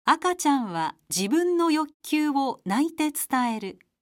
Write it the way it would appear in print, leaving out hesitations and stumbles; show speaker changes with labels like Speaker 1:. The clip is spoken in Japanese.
Speaker 1: 赤ちゃんは自分の欲求を泣いて伝える。